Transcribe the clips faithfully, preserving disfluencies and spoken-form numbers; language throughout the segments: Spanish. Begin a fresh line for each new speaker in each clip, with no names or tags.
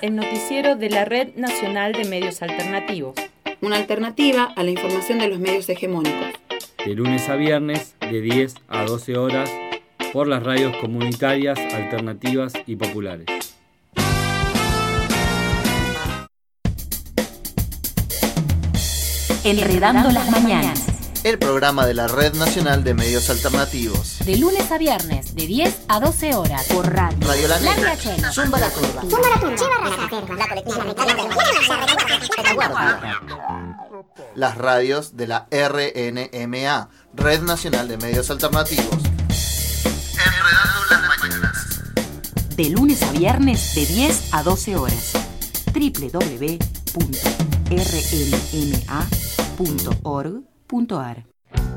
el noticiero de la Red Nacional de Medios Alternativos.
Una alternativa a la información de los medios hegemónicos.
De lunes a viernes, de diez a doce horas, por las radios comunitarias, alternativas y populares.
Enredando las mañanas.
El programa de la Red Nacional de Medios Alternativos.
De lunes a viernes, de diez a doce horas. Por radio.
Radio La Negra.
Zumba la Turba.
Zumba la Turba. Chiva Raza. La Colectiva.
Las radios de la R N M A, Red Nacional de Medios Alternativos. Enredando las mañanas.
De lunes a viernes, de diez a doce horas. doble u doble u doble u punto r n m a punto org punto a r.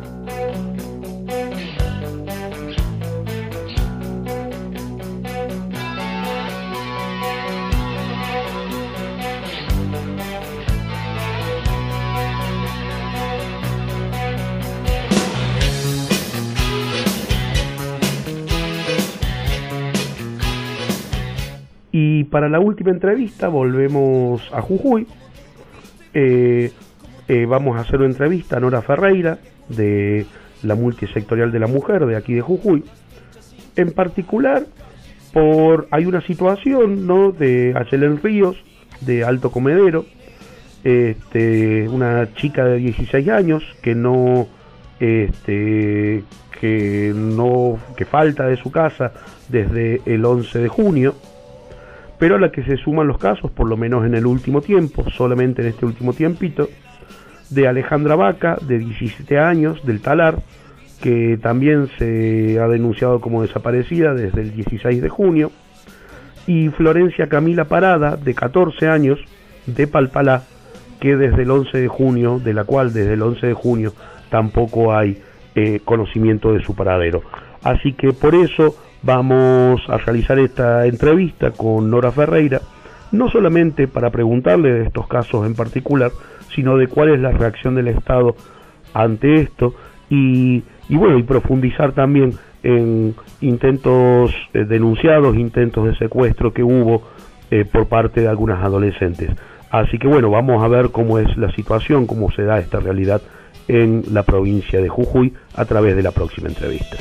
Y para la última entrevista volvemos a Jujuy. Eh, eh, vamos a hacer una entrevista a Nora Ferreira, de la Multisectorial de la Mujer de aquí de Jujuy. En particular, por hay una situación, ¿no?, de Ayelen Ríos, de Alto Comedero, este, una chica de dieciséis años que no, este, que no, que falta de su casa desde el once de junio. Pero a la que se suman los casos, por lo menos en el último tiempo, solamente en este último tiempito, de Alejandra Vaca, de diecisiete años, del Talar, que también se ha denunciado como desaparecida desde el dieciséis de junio, y Florencia Camila Parada, de catorce años, de Palpalá, que desde el once de junio, de la cual desde el once de junio tampoco hay eh, conocimiento de su paradero. Así que por eso vamos a realizar esta entrevista con Nora Ferreira, no solamente para preguntarle de estos casos en particular, sino de cuál es la reacción del Estado ante esto y, y bueno, y profundizar también en intentos eh, denunciados, intentos de secuestro que hubo eh, por parte de algunas adolescentes. Así que bueno, vamos a ver cómo es la situación, cómo se da esta realidad en la provincia de Jujuy a través de la próxima entrevista.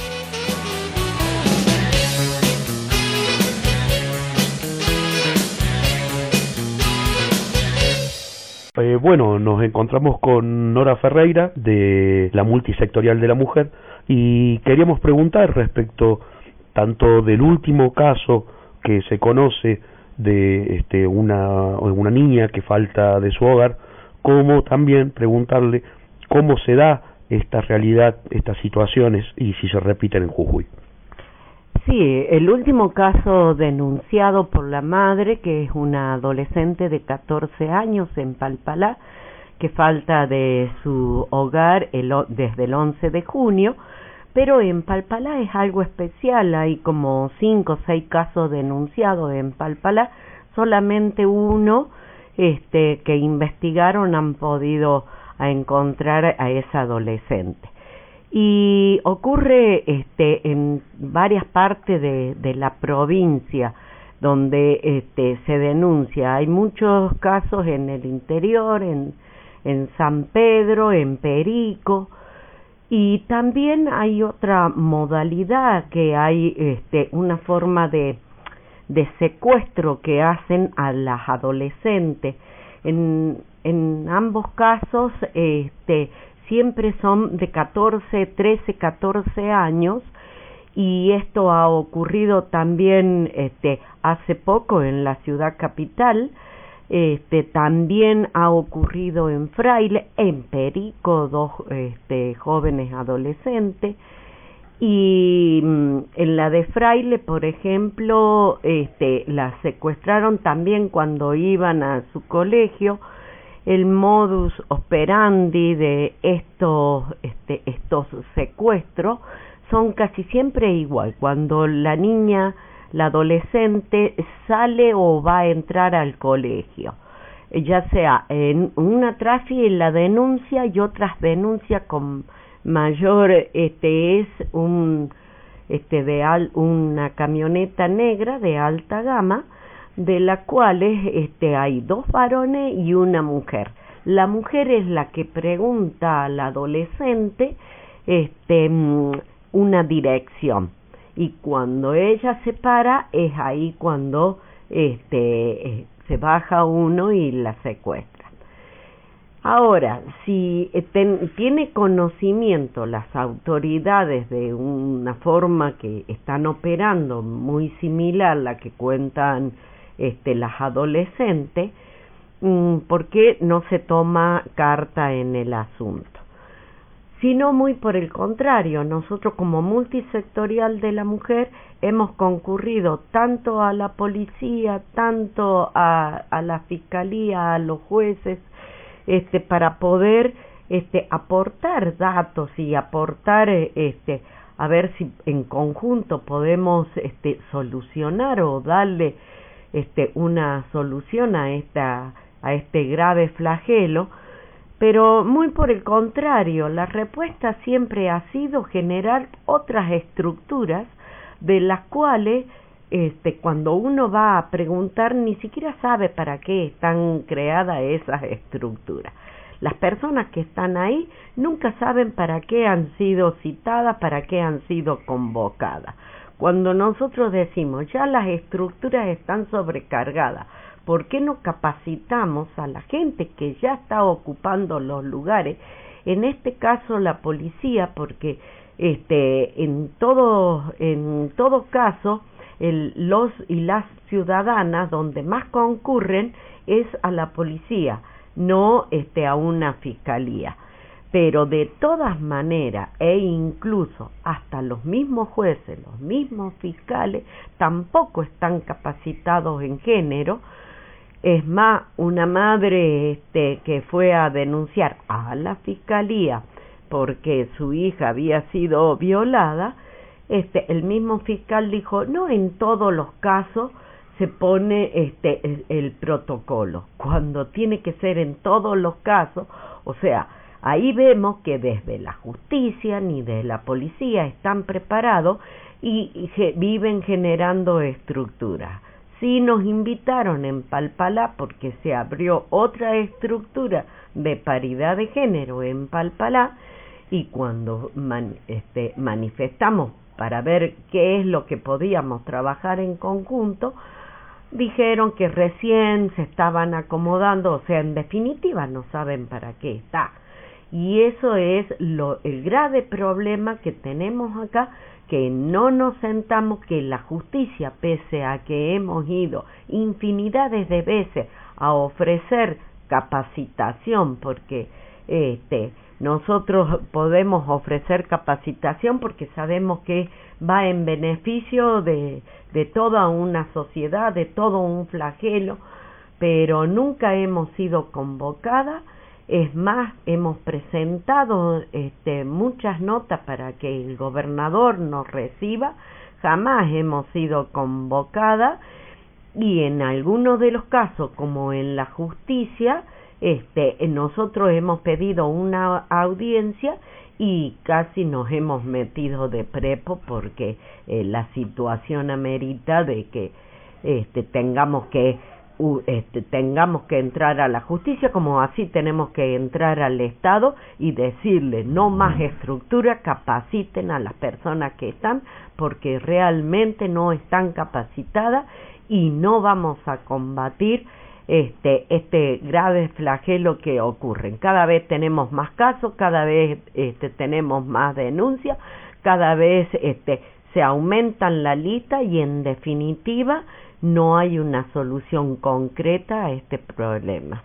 Eh, bueno, nos encontramos con Nora Ferreira, de la Multisectorial de la Mujer, y queríamos preguntar respecto tanto del último caso que se conoce de este, una, una niña que falta de su hogar, como también preguntarle cómo se da esta realidad, estas situaciones, y si se repiten en Jujuy.
Sí, el último caso denunciado por la madre, que es una adolescente de catorce años en Palpalá, que falta de su hogar el, desde el once de junio, pero en Palpalá es algo especial, hay como cinco o seis casos denunciados en Palpalá, solamente uno este, que investigaron han podido encontrar a esa adolescente. Y ocurre este en varias partes de, de la provincia donde este se denuncia. Hay muchos casos en el interior, en, en San Pedro, en Perico, y también hay otra modalidad, que hay este una forma de, de secuestro que hacen a las adolescentes. En, en ambos casos este siempre son de catorce, trece, catorce años, y esto ha ocurrido también este, hace poco en la ciudad capital, este, también ha ocurrido en Fraile, en Perico, dos este, jóvenes adolescentes, y mm, en la de Fraile, por ejemplo, este, la secuestraron también cuando iban a su colegio. El modus operandi de estos, este, estos secuestros son casi siempre igual. Cuando la niña, la adolescente, sale o va a entrar al colegio, ya sea en una trafi la denuncia y otras denuncias con mayor, este es un, este de al, una camioneta negra de alta gama, de las cuales este, hay dos varones y una mujer. La mujer es la que pregunta al adolescente este, una dirección, y cuando ella se para es ahí cuando este, se baja uno y la secuestra. Ahora, si ten, tiene conocimiento las autoridades de una forma que están operando muy similar a la que cuentan este, las adolescentes, ¿por qué no se toma carta en el asunto? Sino muy por el contrario, nosotros como multisectorial de la mujer hemos concurrido tanto a la policía, tanto a, a la fiscalía, a los jueces, este, para poder este, aportar datos y aportar, este, a ver si en conjunto podemos este, solucionar o darle este, una solución a esta a este grave flagelo. Pero muy por el contrario, la respuesta siempre ha sido generar otras estructuras de las cuales este, cuando uno va a preguntar ni siquiera sabe para qué están creadas esas estructuras. Las personas que están ahí nunca saben para qué han sido citadas, para qué han sido convocadas. Cuando nosotros decimos ya las estructuras están sobrecargadas, ¿por qué no capacitamos a la gente que ya está ocupando los lugares? En este caso la policía, porque este, en todo en todo caso el, los y las ciudadanas donde más concurren es a la policía, no este, a una fiscalía. Pero de todas maneras, e incluso hasta los mismos jueces, los mismos fiscales, tampoco están capacitados en género. Es más, una madre este, que fue a denunciar a la fiscalía porque su hija había sido violada, este, el mismo fiscal dijo, no en todos los casos se pone este, el, el protocolo, cuando tiene que ser en todos los casos. O sea, ahí vemos que desde la justicia ni de la policía están preparados y, y ge, viven generando estructuras. Sí nos invitaron en Palpalá porque se abrió otra estructura de paridad de género en Palpalá, y cuando man, este, manifestamos para ver qué es lo que podíamos trabajar en conjunto, dijeron que recién se estaban acomodando, o sea, en definitiva no saben para qué está. Y eso es lo, el grave problema que tenemos acá, que no nos sentamos, que la justicia, pese a que hemos ido infinidades de veces a ofrecer capacitación, porque este, nosotros podemos ofrecer capacitación porque sabemos que va en beneficio de, de toda una sociedad, de todo un flagelo, pero nunca hemos sido convocadas. Es más, hemos presentado este, muchas notas para que el gobernador nos reciba, jamás hemos sido convocadas, y en algunos de los casos, como en la justicia, este, nosotros hemos pedido una audiencia y casi nos hemos metido de prepo porque eh, la situación amerita de que este, tengamos que Uh, este, tengamos que entrar a la justicia, como así tenemos que entrar al Estado y decirle no más estructura, capaciten a las personas que están, porque realmente no están capacitadas y no vamos a combatir este, este grave flagelo que ocurre. Cada vez tenemos más casos, cada vez este, tenemos más denuncias, cada vez este, se aumentan la lista y en definitiva no hay una solución concreta a este problema.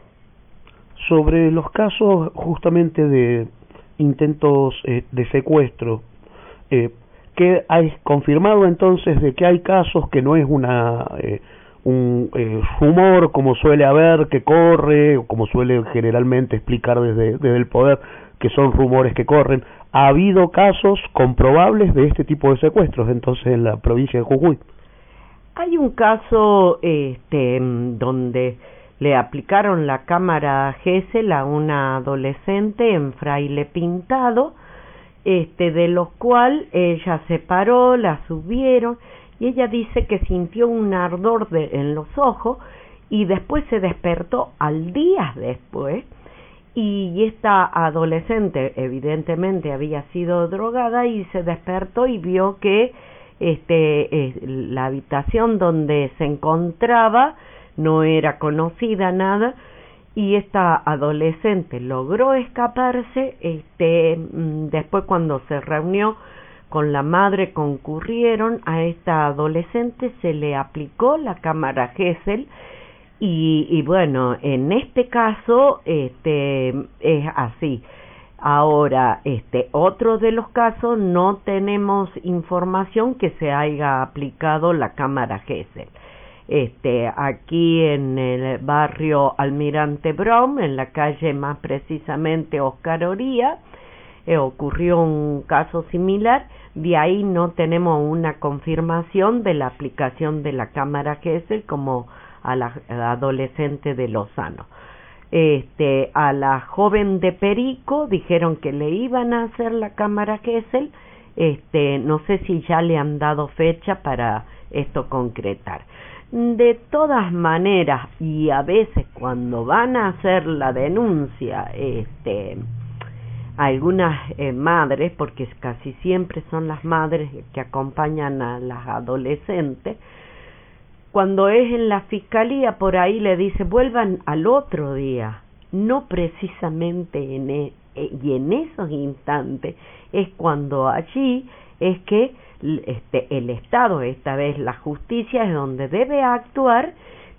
Sobre los casos justamente de intentos eh, de secuestro, eh, ¿qué hay confirmado entonces de que hay casos que no es una eh, un eh, rumor como suele haber que corre, o como suele generalmente explicar desde, desde el poder, que son rumores que corren? ¿Ha habido casos comprobables de este tipo de secuestros entonces en la provincia de Jujuy?
Hay un caso este, donde le aplicaron la cámara Gesell a una adolescente en Fraile Pintado, este, de los cuales ella se paró, la subieron, y ella dice que sintió un ardor de, en los ojos, y después se despertó al día después, y esta adolescente evidentemente había sido drogada y se despertó y vio que este eh, la habitación donde se encontraba no era conocida nada, y esta adolescente logró escaparse. Este después, cuando se reunió con la madre, concurrieron a esta adolescente, se le aplicó la cámara Gesell. Y, y bueno, en este caso este es así. Ahora, este otro de los casos no tenemos información que se haya aplicado la cámara Gesell. Este, aquí en el barrio Almirante Brown, en la calle más precisamente Oscar Oría, eh, ocurrió un caso similar. De ahí no tenemos una confirmación de la aplicación de la cámara Gesell como a la, a la adolescente de Lozano. Este, a la joven de Perico dijeron que le iban a hacer la cámara Gesell. Este, no sé si ya le han dado fecha para esto concretar. De todas maneras, y a veces cuando van a hacer la denuncia, este, algunas eh, madres, porque casi siempre son las madres que acompañan a las adolescentes, cuando es en la fiscalía, por ahí le dice vuelvan al otro día, no precisamente en e, y en esos instantes es cuando allí es que este, el Estado, esta vez la justicia, es donde debe actuar,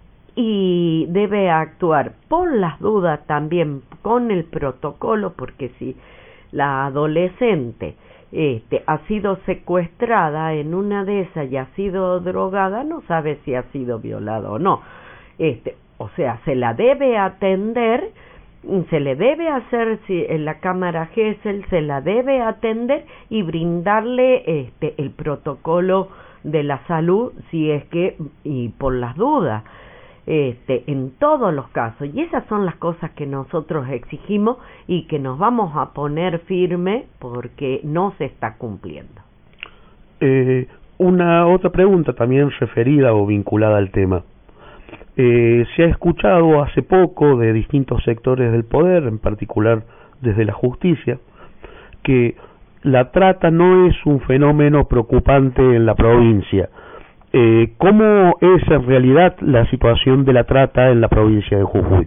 y debe actuar por las dudas también con el protocolo, porque si la adolescente Este, ha sido secuestrada en una de esas y ha sido drogada, no sabe si ha sido violada o no. Este, o sea, se la debe atender, se le debe hacer si, en la cámara Gesell, se la debe atender y brindarle este, el protocolo de la salud, si es que, y por las dudas. Este, en todos los casos, y esas son las cosas que nosotros exigimos y que nos vamos a poner firme porque no se está cumpliendo.
Eh, una otra pregunta también referida o vinculada al tema. Eh, se ha escuchado hace poco de distintos sectores del poder, en particular desde la justicia, que la trata no es un fenómeno preocupante en la provincia. Eh, ¿Cómo es en realidad la situación de la trata en la provincia de Jujuy?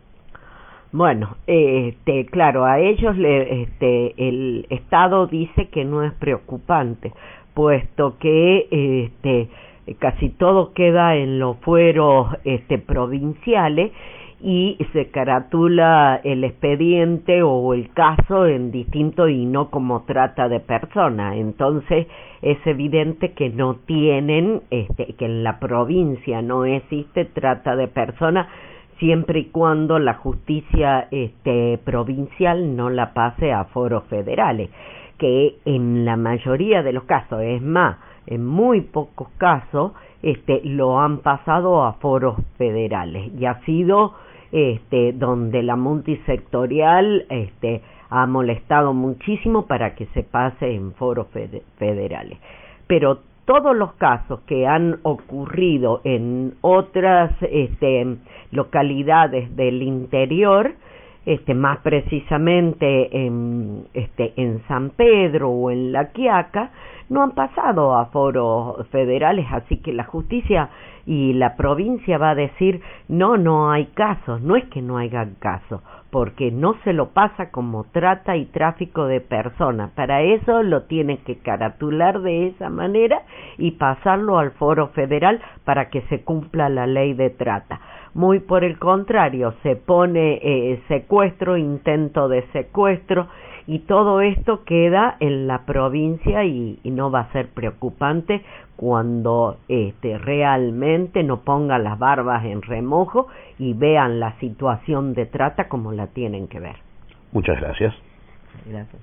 Bueno, este, claro, a ellos le, este, el Estado dice que no es preocupante, puesto que este, casi todo queda en los fueros este, provinciales, y se caratula el expediente o el caso en distinto y no como trata de personas. Entonces es evidente que no tienen, este, que en la provincia no existe trata de personas, siempre y cuando la justicia este, provincial no la pase a foros federales, que en la mayoría de los casos, es más, en muy pocos casos, este, lo han pasado a foros federales, y ha sido este, donde la multisectorial este, ha molestado muchísimo para que se pase en foros fede- federales. Pero todos los casos que han ocurrido en otras este, localidades del interior, este, más precisamente en, este, en San Pedro o en La Quiaca, no han pasado a foros federales, así que la justicia y la provincia va a decir no, no hay casos. No es que no haya casos, porque no se lo pasa como trata y tráfico de personas. Para eso lo tiene que caratular de esa manera y pasarlo al foro federal para que se cumpla la ley de trata. Muy por el contrario, se pone eh, secuestro, intento de secuestro, y todo esto queda en la provincia, y, y no va a ser preocupante cuando este, realmente no pongan las barbas en remojo y vean la situación de trata como la tienen que ver.
Muchas gracias.
Gracias.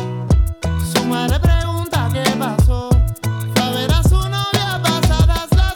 Su madre pregunta qué pasó, saber a su novia pasadas las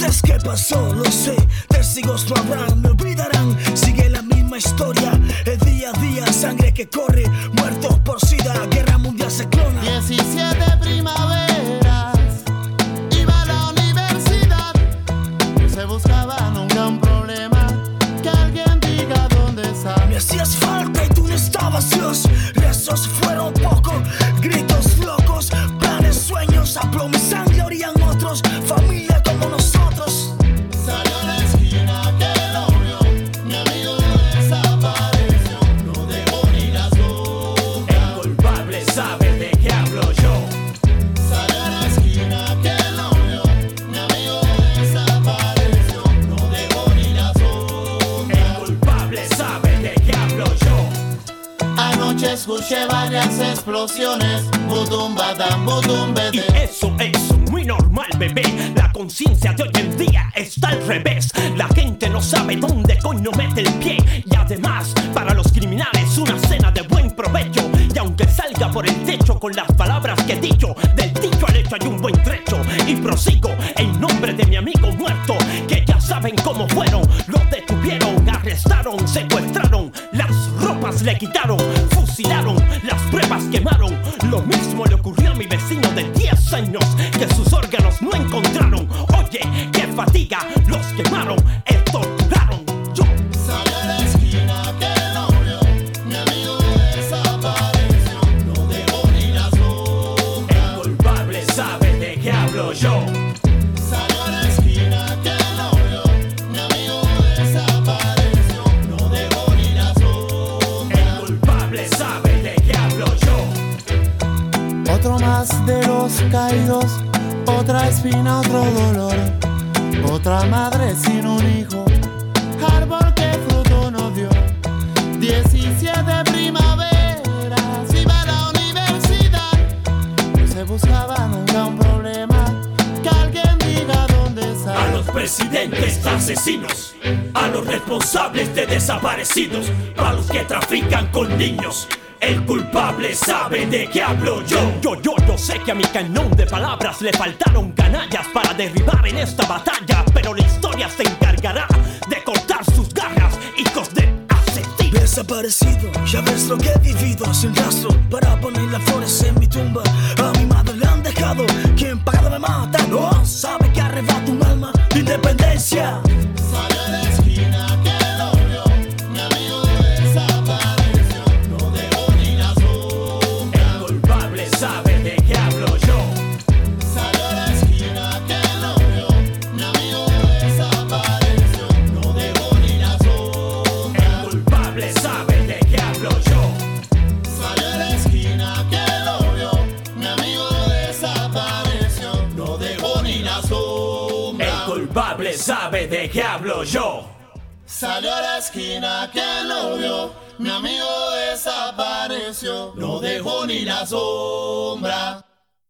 dices qué pasó, lo sé, testigos no habrán, me olvidarán. Sigue la misma historia, el día a día, sangre que corre, muertos por sida, guerra mundial se clona.
diecisiete primaveras, iba a la universidad, no se buscaba nunca un problema, que alguien diga dónde está.
Me hacías falta y tú no estabas, Dios, rezos fueron poco, gritos locos, planes, sueños, a plomo y sangre orían otros, familia como nosotros.
Salió a la esquina que lo vio, mi amigo desapareció, no dejó ni las sombras.
El culpable sabe de qué hablo yo.
Salió a la esquina que lo vio, mi amigo desapareció, no dejó ni las sombras.
El culpable sabe de qué hablo yo.
Anoche escuché varias explosiones, budum badam, budum
Y
bede.
eso es muy normal, bebé. La conciencia de hoy en día está al revés. La gente no sabe dónde coño mete el pie. Y además, para los criminales, una cena de buen provecho. Y aunque salga por el techo con las palabras que he dicho, del dicho al hecho hay un buen trecho. Y prosigo en nombre de mi amigo muerto, que ya saben cómo fueron. Lo detuvieron, arrestaron, secuestraron, las ropas le quitaron, fusilaron, las pruebas quemaron. Lo mismo le ocurrió a mi vecino de diez años, que sus órganos no encontraron. Oye, qué fatiga, los quemaron, eh, torturaron. Yo
Salió a la esquina que lo vio, mi amigo desapareció, no dejó ni las sombras.
el culpable sabe de qué hablo yo.
Salió a la esquina que lo vio, mi amigo desapareció, no dejó ni las sombras.
El culpable sabe de qué hablo yo.
Otro más de los caídos, otra espina, otro dolor, otra madre sin un hijo, árbol que fruto no dio. diecisiete primaveras, iba a la universidad, no se buscaba nunca un problema, que alguien diga dónde está.
A los presidentes asesinos, a los responsables de desaparecidos, a los que trafican con niños. El culpable sabe de qué hablo yo. Yo, yo, yo sé que a mi cañón de palabras le faltaron canallas para derribar en esta batalla, pero la historia se encargará de cortar sus garras, hijos de asesinos.
Desaparecido, ya ves lo que he vivido, sin rastro para poner las flores en mi tumba. A mi madre le han dejado, quien pagado me mata, no sabe que arrebata un alma de independencia.
Salió a la esquina que lo vio, mi amigo desapareció, no dejó ni las sombras.
El culpable sabe de qué hablo yo.
Salió a la esquina que lo vio, mi amigo desapareció, no dejó ni las sombras.
El culpable sabe de qué hablo yo.
Salió a la esquina que lo vio, mi amigo desapareció, no dejó ni las sombras.
El culpable sabe de qué hablo yo.
Salió a la esquina que lo vio, mi amigo desapareció, no dejó ni la sombra.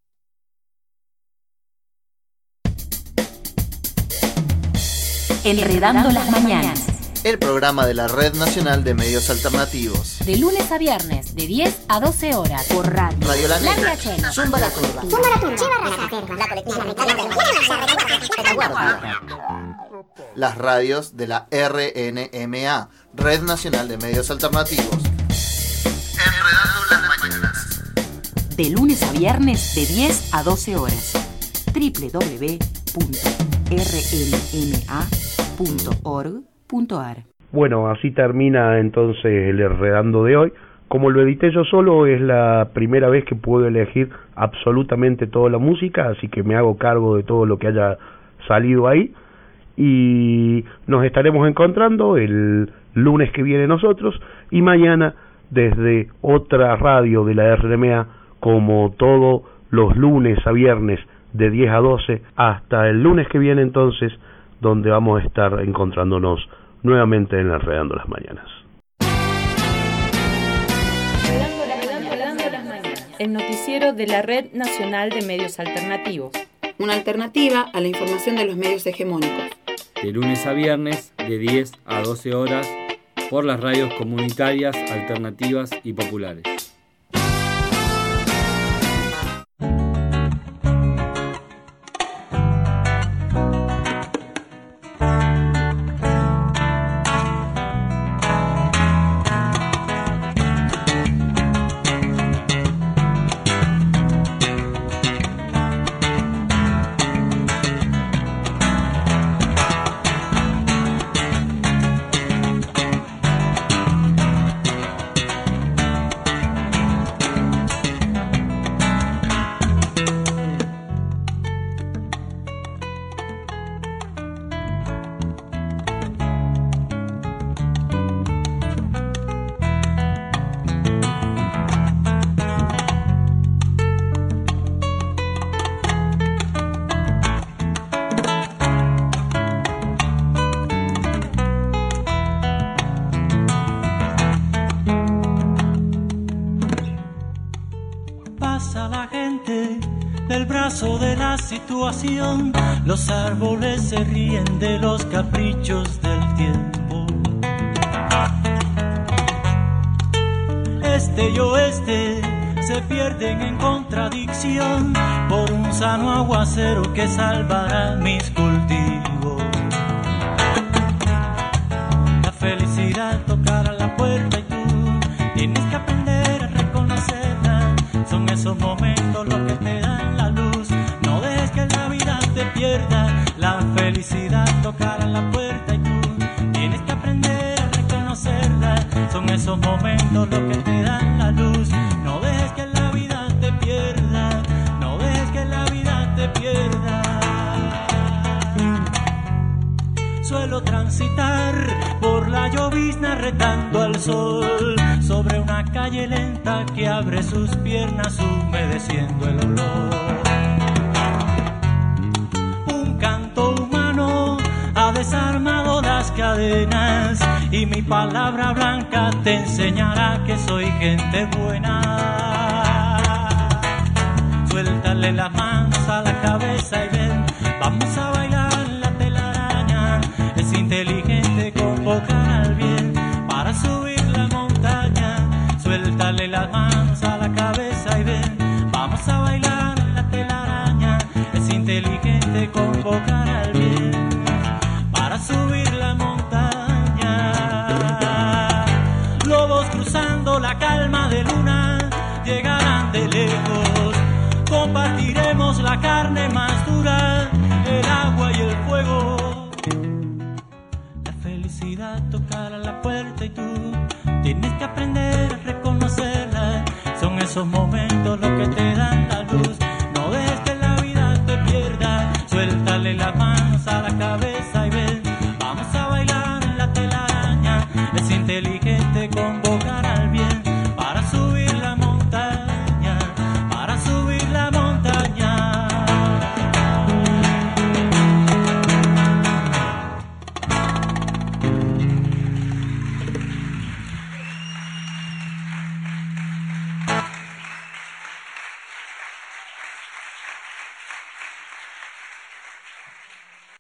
Enredando las mañanas.
El programa de la Red Nacional de Medios Alternativos.
De lunes a viernes, de diez a doce horas.
Por radio.
Radio La
La
Negra,
Riachuelo.
Zumba la Turba,
Zumba la turba, lleva la reserva, la colectiva, la
Retaguardia. Las radios de la R N M A, Red Nacional de Medios Alternativos. Enredando las mañanas.
De lunes a viernes, de diez a doce horas. doble u doble u doble u punto r n m a punto org punto a r.
Bueno, así termina entonces el Enredando de hoy. Como lo edité yo solo, es la primera vez que puedo elegir absolutamente toda la música, así que me hago cargo de todo lo que haya salido ahí. Y nos estaremos encontrando el lunes que viene nosotros, y mañana desde otra radio de la R N M A, como todos los lunes a viernes de diez a doce, hasta el lunes que viene entonces, donde vamos a estar encontrándonos nuevamente en Enredando las Mañanas.
El noticiero de la Red Nacional de Medios Alternativos.
Una alternativa a la información de los medios hegemónicos.
De lunes a viernes, de diez a doce horas, por las radios comunitarias, alternativas y populares.
paso de la situación, los árboles se ríen de los caprichos del tiempo. Este y oeste se pierden en contradicción por un sano aguacero que salvará mis cultivos. La felicidad tocará la puerta y tú tienes que aprender a reconocerla. Son esos momentos los que te dan la luz. No dejes que la vida te pierda. La felicidad tocará la puerta y tú tienes que aprender a reconocerla. Son esos momentos los que te dan la luz. No dejes que la vida te pierda. No dejes que la vida te pierda. Suelo transitar por la llovizna retando al sol sobre una calle lenta que abre sus piernas humedeciendo el olor. Un canto humano ha desarmado las cadenas y mi palabra blanca te enseñará que soy gente buena. Suéltale las manos a la cabeza y ven, vamos a bailar la telaraña. Es inteligente convocar al bien para subir la montaña. Suéltale las manos a la cabeza y ven, vamos a bailar la telaraña. Es inteligente convocar